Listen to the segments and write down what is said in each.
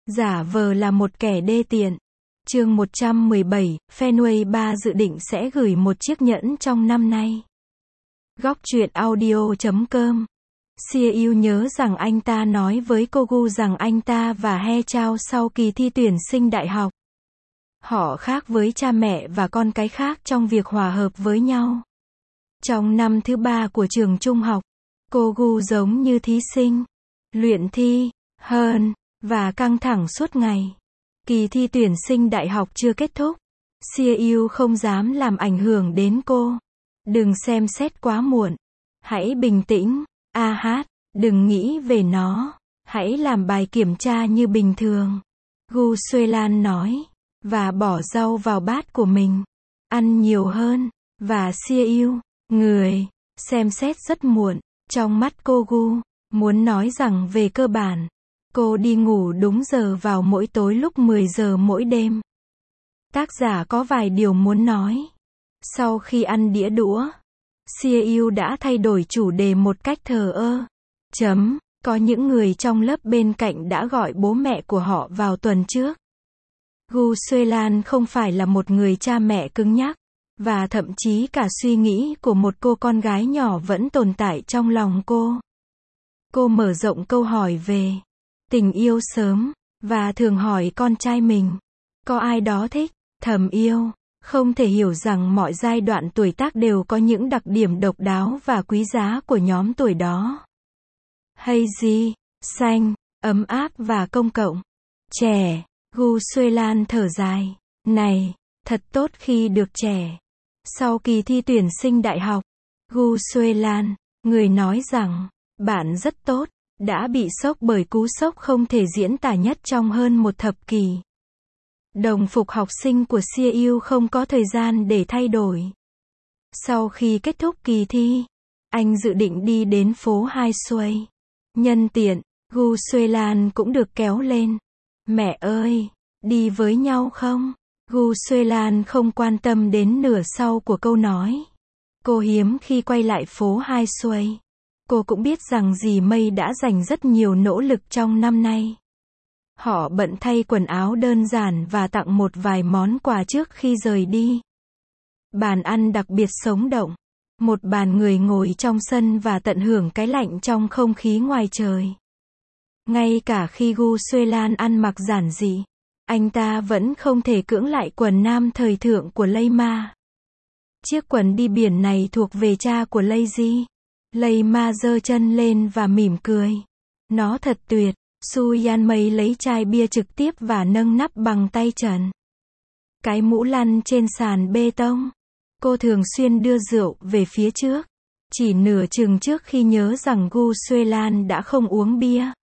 Giả vờ là một kẻ đê tiện. Chương 117, Fenway 3 dự định sẽ gửi một chiếc nhẫn trong năm nay. Góc truyện audio.com. Siêu nhớ rằng anh ta nói với cô Gu rằng anh ta và He Chao sau kỳ thi tuyển sinh đại học. Họ khác với cha mẹ và con cái khác trong việc hòa hợp với nhau. Trong năm thứ 3 của trường trung học, cô Gu giống như thí sinh, luyện thi, hơn, và căng thẳng suốt ngày. Kỳ thi tuyển sinh đại học chưa kết thúc. Siêu không dám làm ảnh hưởng đến cô. Đừng xem xét quá muộn. Hãy bình tĩnh. Đừng nghĩ về nó. Hãy làm bài kiểm tra như bình thường. Gu Xuelan nói. Và bỏ rau vào bát của mình. Ăn nhiều hơn. Và siêu, người, xem xét rất muộn. Trong mắt cô Gu, muốn nói rằng về cơ bản, cô đi ngủ đúng giờ vào mỗi tối lúc 10 giờ mỗi đêm. Tác giả có vài điều muốn nói. Sau khi ăn đĩa đũa, Siêu đã thay đổi chủ đề một cách thờ ơ. Có những người trong lớp bên cạnh đã gọi bố mẹ của họ vào tuần trước. Gu Xuelan không phải là một người cha mẹ cứng nhắc, và thậm chí cả suy nghĩ của một cô con gái nhỏ vẫn tồn tại trong lòng cô. Cô mở rộng câu hỏi về tình yêu sớm, và thường hỏi con trai mình, có ai đó thích, thầm yêu, không thể hiểu rằng mọi giai đoạn tuổi tác đều có những đặc điểm độc đáo và quý giá của nhóm tuổi đó. Hazy, xanh, ấm áp và công cộng. Trẻ, Gu Xuelan thở dài. Này, thật tốt khi được trẻ. Sau kỳ thi tuyển sinh đại học, Gu Xuelan, người nói rằng, bạn rất tốt, đã bị sốc bởi cú sốc không thể diễn tả nhất trong hơn một thập kỷ. Đồng phục học sinh của Siêu không có thời gian để thay đổi. Sau khi kết thúc kỳ thi, anh dự định đi đến phố Hai Xuôi. Nhân tiện, Gu Xuelan cũng được kéo lên. Mẹ ơi, đi với nhau không? Gu Xuelan không quan tâm đến nửa sau của câu nói. Cô hiếm khi quay lại phố Hai Xuôi. Cô cũng biết rằng dì Mây đã dành rất nhiều nỗ lực trong năm nay. Họ bận thay quần áo đơn giản và tặng một vài món quà trước khi rời đi. Bàn ăn đặc biệt sống động. Một bàn người ngồi trong sân và tận hưởng cái lạnh trong không khí ngoài trời. Ngay cả khi Gu Xuelan ăn mặc giản dị, anh ta vẫn không thể cưỡng lại quần nam thời thượng của Layma. Chiếc quần đi biển này thuộc về cha của Lazy. Layma giơ chân lên và mỉm cười. Nó thật tuyệt. Su Yanmei lấy chai bia trực tiếp và nâng nắp bằng tay trần. Cái mũ lăn trên sàn bê tông. Cô thường xuyên đưa rượu về phía trước. Chỉ nửa chừng trước khi nhớ rằng Gu Xuelan đã không uống bia.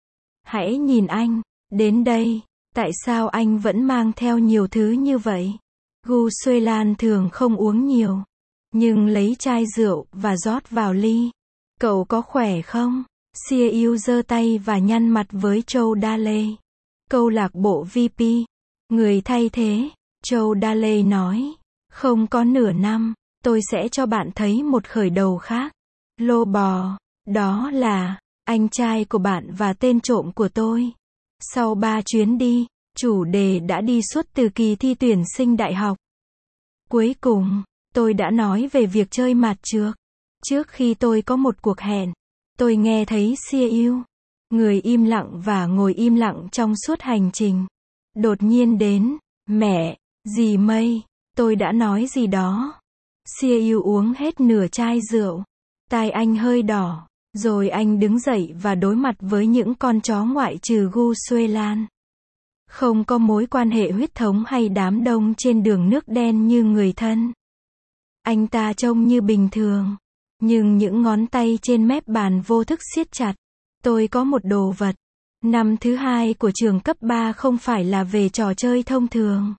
Hãy nhìn anh. Đến đây. Tại sao anh vẫn mang theo nhiều thứ như vậy? Gu Xuelan thường không uống nhiều. Nhưng lấy chai rượu và rót vào ly. Cậu có khỏe không? Siêu giơ tay và nhăn mặt với Châu Dale. Câu lạc bộ VP. Người thay thế. Châu Dale nói. Không có nửa năm, tôi sẽ cho bạn thấy một khởi đầu khác. Lô bò. Đó là anh trai của bạn và tên trộm của tôi. Sau 3 chuyến đi, chủ đề đã đi suốt từ kỳ thi tuyển sinh đại học. Cuối cùng, tôi đã nói về việc chơi mặt trược. Trước khi tôi có một cuộc hẹn, tôi nghe thấy Siêu, người im lặng và ngồi im lặng trong suốt hành trình. Đột nhiên đến, mẹ, dì Mây, tôi đã nói gì đó. Siêu uống hết nửa chai rượu. Tai anh hơi đỏ, rồi anh đứng dậy và đối mặt với những con chó ngoại trừ Gu Xuelan. Không có mối quan hệ huyết thống hay đám đông trên đường nước đen như người thân. Anh ta trông như bình thường. Nhưng những ngón tay trên mép bàn vô thức siết chặt. Tôi có một đồ vật. Năm thứ 2 của trường cấp 3 không phải là về trò chơi thông thường.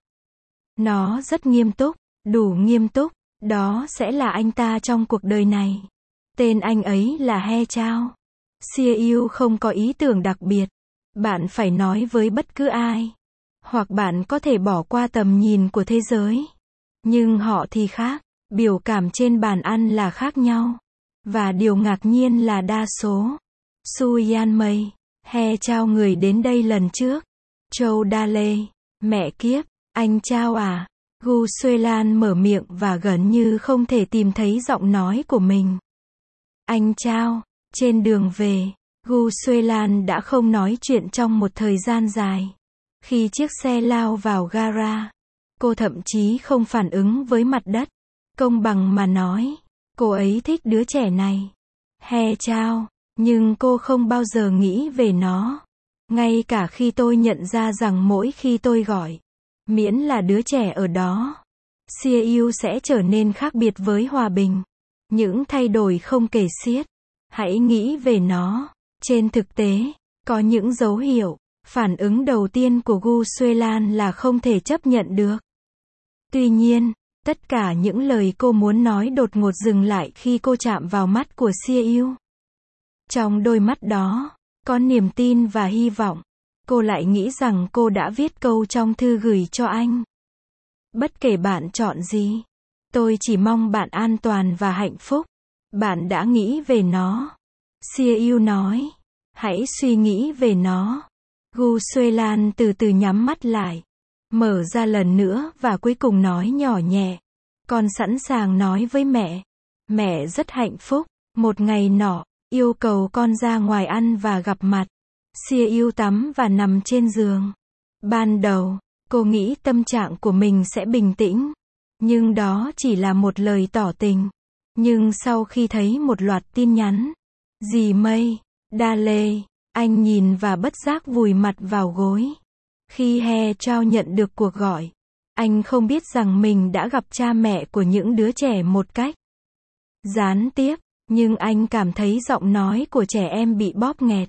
Nó rất nghiêm túc, đủ nghiêm túc. Đó sẽ là anh ta trong cuộc đời này. Tên anh ấy là He Chao. Siêu không có ý tưởng đặc biệt. Bạn phải nói với bất cứ ai. Hoặc bạn có thể bỏ qua tầm nhìn của thế giới. Nhưng họ thì khác. Biểu cảm trên bàn ăn là khác nhau. Và điều ngạc nhiên là đa số. Su Yanmei, He Chao người đến đây lần trước. Châu Đa Lê. Mẹ kiếp, anh Chao à? Gu Xuê Lan mở miệng và gần như không thể tìm thấy giọng nói của mình. Anh Chao. Trên đường về, Gu Xuê Lan đã không nói chuyện trong một thời gian dài. Khi chiếc xe lao vào gara, cô thậm chí không phản ứng với mặt đất. Công bằng mà nói, cô ấy thích đứa trẻ này. He Chao, nhưng cô không bao giờ nghĩ về nó. Ngay cả khi tôi nhận ra rằng mỗi khi tôi gọi, miễn là đứa trẻ ở đó, Sia Yêu sẽ trở nên khác biệt với hòa bình. Những thay đổi không kể xiết. Hãy nghĩ về nó. Trên thực tế, có những dấu hiệu. Phản ứng đầu tiên của Gu Xuê Lan là không thể chấp nhận được. Tuy nhiên, tất cả những lời cô muốn nói đột ngột dừng lại khi cô chạm vào mắt của Sia Yêu. Trong đôi mắt đó, có niềm tin và hy vọng. Cô lại nghĩ rằng cô đã viết câu trong thư gửi cho anh. Bất kể bạn chọn gì, tôi chỉ mong bạn an toàn và hạnh phúc. Bạn đã nghĩ về nó. Sia Yêu nói. Hãy suy nghĩ về nó. Gu Xuê Lan từ từ nhắm mắt lại. Mở ra lần nữa và cuối cùng nói nhỏ nhẹ. Con sẵn sàng nói với mẹ. Mẹ rất hạnh phúc. Một ngày nọ, yêu cầu con ra ngoài ăn và gặp mặt. Sia Yêu tắm và nằm trên giường. Ban đầu, cô nghĩ tâm trạng của mình sẽ bình tĩnh. Nhưng đó chỉ là một lời tỏ tình. Nhưng sau khi thấy một loạt tin nhắn. Dì Mây, Đa Lê, anh nhìn và bất giác vùi mặt vào gối. Khi He Chao nhận được cuộc gọi, anh không biết rằng mình đã gặp cha mẹ của những đứa trẻ một cách gián tiếp, nhưng anh cảm thấy giọng nói của trẻ em bị bóp nghẹt.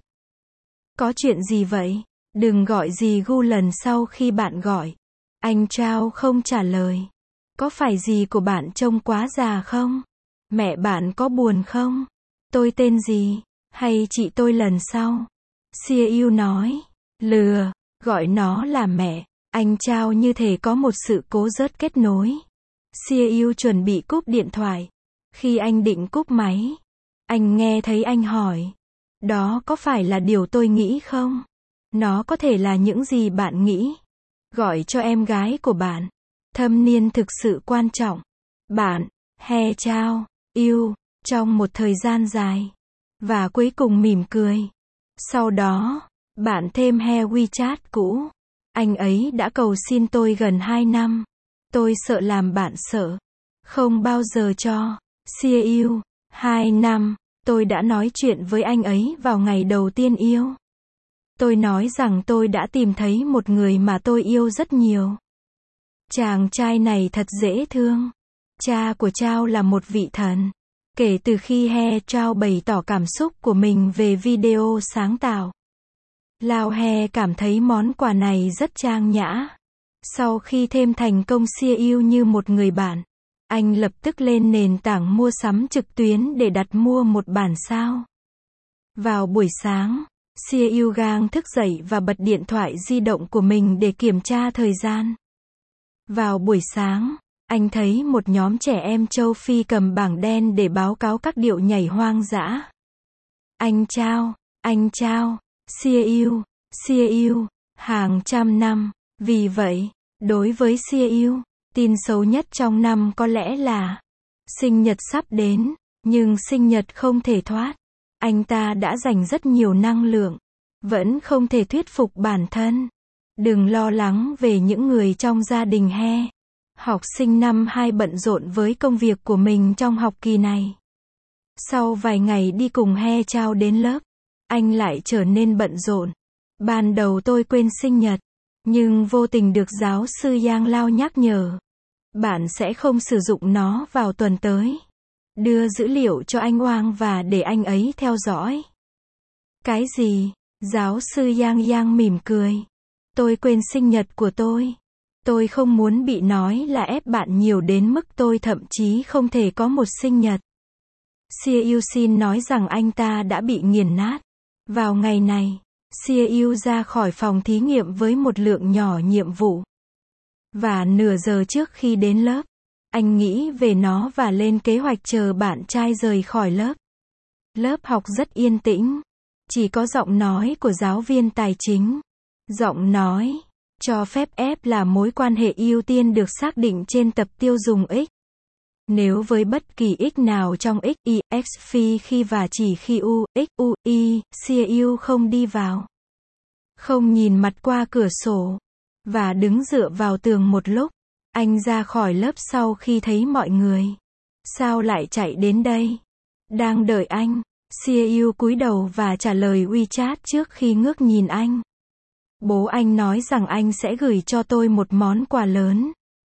Có chuyện gì vậy? Đừng gọi dì Gu lần sau khi bạn gọi. Anh Chao không trả lời. Có phải dì của bạn trông quá già không? Mẹ bạn có buồn không? Tôi tên gì? Hay chị tôi lần sau? Sia Yêu nói. Lừa, gọi nó là mẹ. Anh Chao như thể có một sự cố rớt kết nối. Sia Yêu chuẩn bị cúp điện thoại. Khi anh định cúp máy, anh nghe thấy anh hỏi. Đó có phải là điều tôi nghĩ không? Nó có thể là những gì bạn nghĩ. Gọi cho em gái của bạn. Thâm niên thực sự quan trọng. Bạn, He Chao, yêu, trong một thời gian dài. Và cuối cùng mỉm cười. Sau đó, bạn thêm He WeChat cũ. Anh ấy đã cầu xin tôi gần 2 năm. Tôi sợ làm bạn sợ. Không bao giờ cho. Sia Yêu. 2 năm. Tôi đã nói chuyện với anh ấy vào ngày đầu tiên yêu. Tôi nói rằng tôi đã tìm thấy một người mà tôi yêu rất nhiều. Chàng trai này thật dễ thương. Cha của Chao là một vị thần. Kể từ khi He Chao bày tỏ cảm xúc của mình về video sáng tạo, Lao He cảm thấy món quà này rất trang nhã. Sau khi thêm thành công Sia Yêu như một người bạn, anh lập tức lên nền tảng mua sắm trực tuyến để đặt mua một bản sao. Vào buổi sáng, Sia Yêu gang thức dậy và bật điện thoại di động của mình để kiểm tra thời gian. Vào buổi sáng, anh thấy một nhóm trẻ em châu Phi cầm bảng đen để báo cáo các điệu nhảy hoang dã. Anh Chao, Sia Yêu, hàng trăm năm. Vì vậy, đối với Sia Yêu, tin xấu nhất trong năm có lẽ là sinh nhật sắp đến, nhưng sinh nhật không thể thoát. Anh ta đã dành rất nhiều năng lượng, vẫn không thể thuyết phục bản thân. Đừng lo lắng về những người trong gia đình He. Học sinh năm 2 bận rộn với công việc của mình trong học kỳ này. Sau vài ngày đi cùng He Chao đến lớp, anh lại trở nên bận rộn. Ban đầu tôi quên sinh nhật, nhưng vô tình được giáo sư Yang Lao nhắc nhở. Bạn sẽ không sử dụng nó vào tuần tới. Đưa dữ liệu cho anh Wang và để anh ấy theo dõi. Cái gì? Giáo sư Yang mỉm cười. Tôi quên sinh nhật của tôi. Tôi không muốn bị nói là ép bạn nhiều đến mức tôi thậm chí không thể có một sinh nhật. Sia Yêu xin nói rằng anh ta đã bị nghiền nát. Vào ngày này, Sia Yêu ra khỏi phòng thí nghiệm với một lượng nhỏ nhiệm vụ. Và nửa giờ trước khi đến lớp, anh nghĩ về nó và lên kế hoạch chờ bạn trai rời khỏi lớp. Lớp học rất yên tĩnh. Chỉ có giọng nói của giáo viên tài chính. Giọng nói, cho phép F là mối quan hệ ưu tiên được xác định trên tập tiêu dùng X. Nếu với bất kỳ x nào trong x, y, x phi khi và chỉ khi u, x, u, y, CU không đi vào. Không nhìn mặt qua cửa sổ. Và đứng dựa vào tường một lúc. Anh ra khỏi lớp sau khi thấy mọi người. Sao lại chạy đến đây? Đang đợi anh. CU cúi đầu và trả lời WeChat trước khi ngước nhìn anh. Bố anh nói rằng anh sẽ gửi cho tôi một món quà lớn.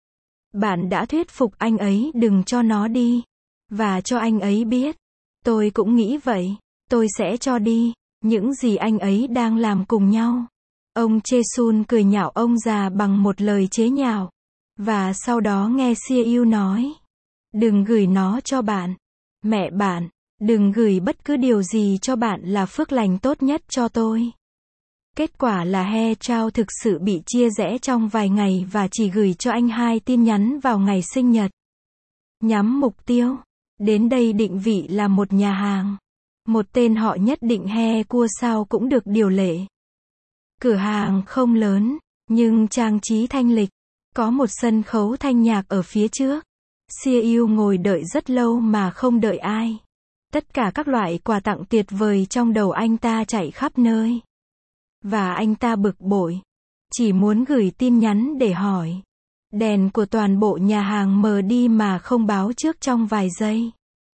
Bạn đã thuyết phục anh ấy đừng cho nó đi. Và cho anh ấy biết. Tôi cũng nghĩ vậy. Tôi sẽ cho đi những gì anh ấy đang làm cùng nhau. Ông Chesun cười nhạo ông già bằng một lời chế nhạo. Và sau đó nghe CU nói. Đừng gửi nó cho bạn. Mẹ bạn. Đừng gửi bất cứ điều gì cho bạn là phước lành tốt nhất cho tôi. Kết quả là He Chao thực sự bị chia rẽ trong vài ngày và chỉ gửi cho anh 2 tin nhắn vào ngày sinh nhật. Nhắm mục tiêu. Đến đây định vị là một nhà hàng. Một tên họ nhất định He Cua sao cũng được điều lệ. Cửa hàng không lớn, nhưng trang trí thanh lịch. Có một sân khấu thanh nhạc ở phía trước. CU ngồi đợi rất lâu mà không đợi ai. Tất cả các loại quà tặng tuyệt vời trong đầu anh ta chạy khắp nơi. Và anh ta bực bội. Chỉ muốn gửi tin nhắn để hỏi. Đèn của toàn bộ nhà hàng mờ đi mà không báo trước trong vài giây.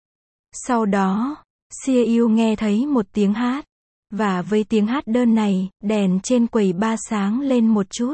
Sau đó, CU nghe thấy một tiếng hát. Và với tiếng hát đơn này, đèn trên quầy bar sáng lên một chút.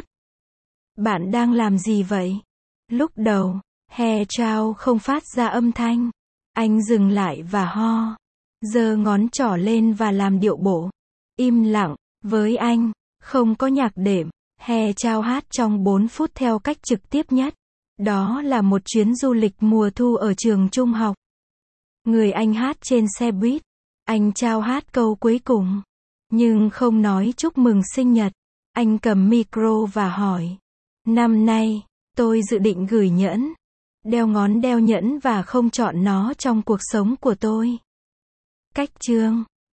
Bạn đang làm gì vậy? Lúc đầu, He Chao không phát ra âm thanh. Anh dừng lại và ho. Giơ ngón trỏ lên và làm điệu bộ. Im lặng. Với anh, không có nhạc đệm. He Chao hát trong 4 phút theo cách trực tiếp nhất. Đó là một chuyến du lịch mùa thu ở trường trung học. Người anh hát trên xe buýt. Anh Chao hát câu cuối cùng. Nhưng không nói chúc mừng sinh nhật. Anh cầm micro và hỏi. Năm nay, tôi dự định gửi nhẫn. Đeo ngón đeo nhẫn và không chọn nó trong cuộc sống của tôi. Cách chương